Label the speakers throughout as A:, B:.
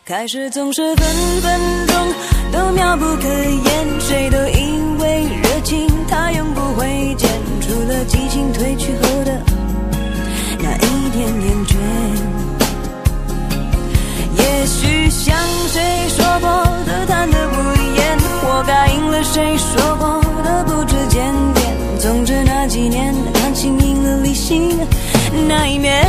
A: 开始总是分分钟都妙不可言，谁都以为热情它永不会减，除了激情褪去后的那一点点倦。也许像谁说过的谈得不厌，我答应了谁说过的不知检点，总之那几年感情赢了理性那一面。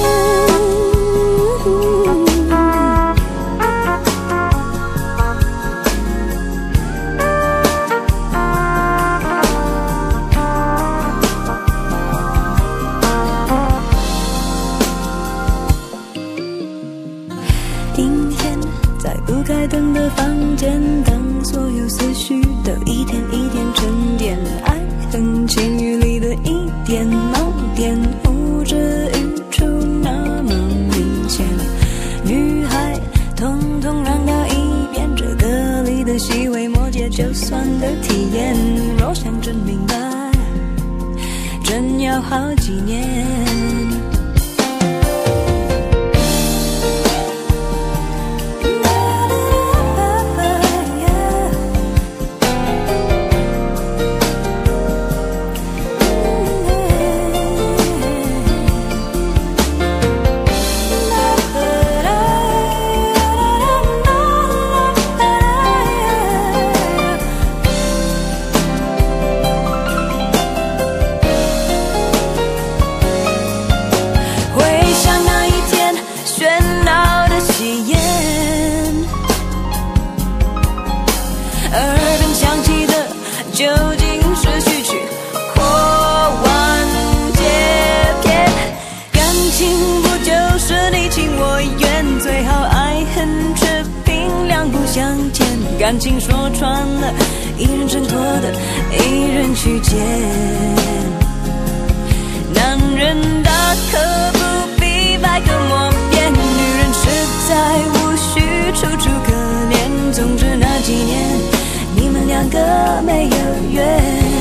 A: 阴天在不开灯的房间，当所有思绪都一点一点沉淀，爱恨情欲里的一点盲点，呼之欲出那么明显。女孩统统让到一边，这歌里的细微末节就算的体验，若想真明白真要好几年。耳边响起的究竟是序曲或完结篇？感情不就是你情我愿，最好爱恨持平，两不相欠。感情说穿了，一人挣脱的，一人去捡。男人大可不必百口莫辩，女人实在无需楚楚可怜。总之那几年你们两个没有缘。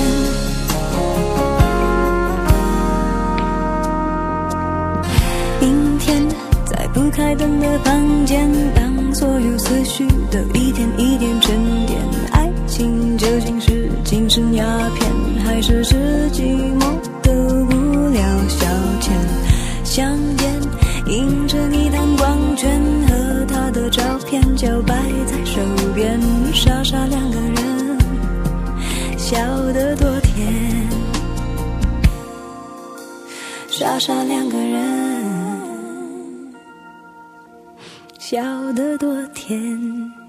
A: 阴天在不开灯的房间，当所有思绪都一点一点沉淀，爱情究竟是精神鸦片，还是寂寞的无聊消遣？香烟映着你弹光圈和他的照片，就摆在手边，傻傻两个人笑得多甜，傻傻两个人笑得多甜。